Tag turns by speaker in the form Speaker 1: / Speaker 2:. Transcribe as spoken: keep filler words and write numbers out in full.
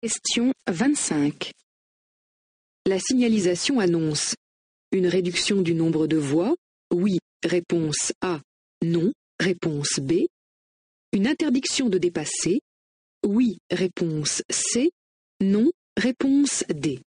Speaker 1: Question vingt-cinq. La signalisation annonce une réduction du nombre de voies, oui, réponse A, non, réponse B. Une interdiction de dépasser, oui, réponse C, non, réponse D.